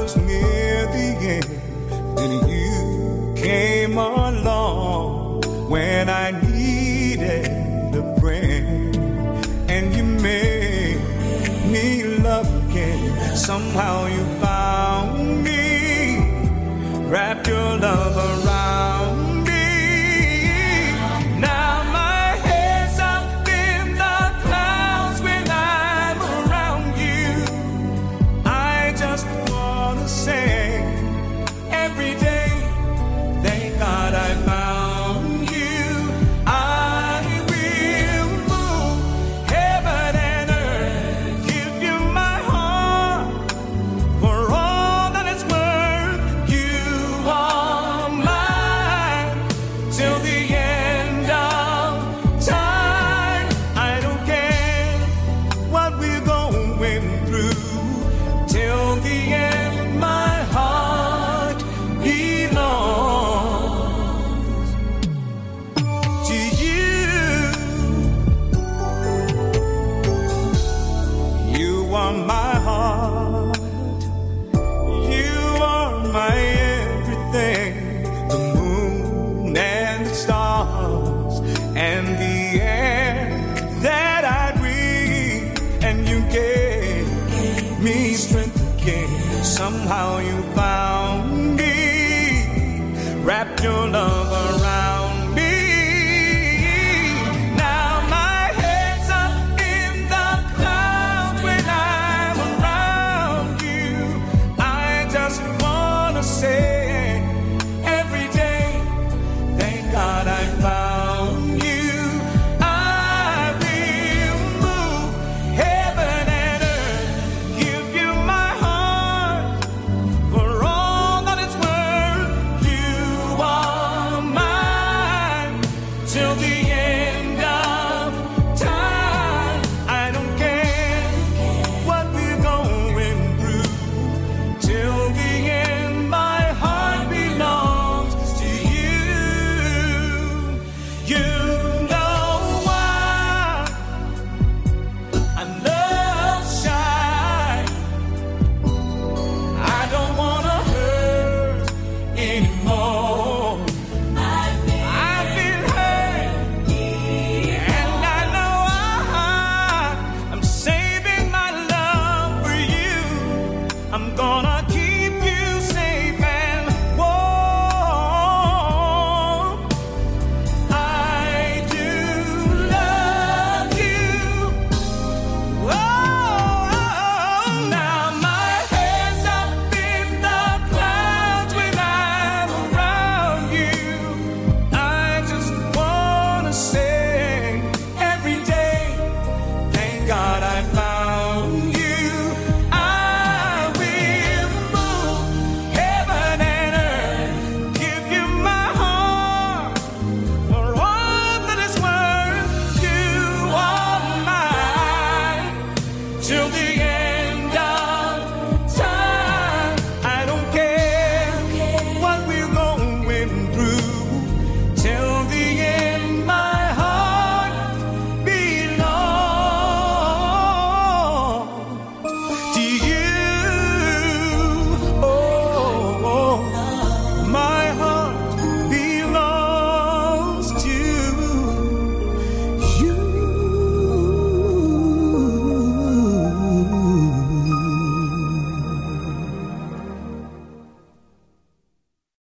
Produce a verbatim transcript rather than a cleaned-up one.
was near the end, then you came along when I needed a friend, and you made me love again. Somehow you found me, wrapped your love around me. Now my head's up in the clouds when I'm around you. I just wanna say every day, thank God I found you. I will move heaven and earth, give you my heart for all that it's worth. You are mine till the end of time. I don't care what we're going through, till the end my heart belongs to you. You are my heart, you are my everything, the moon and the stars and the air that I breathe, and you gave me strength again. Somehow you found me, wrapped your love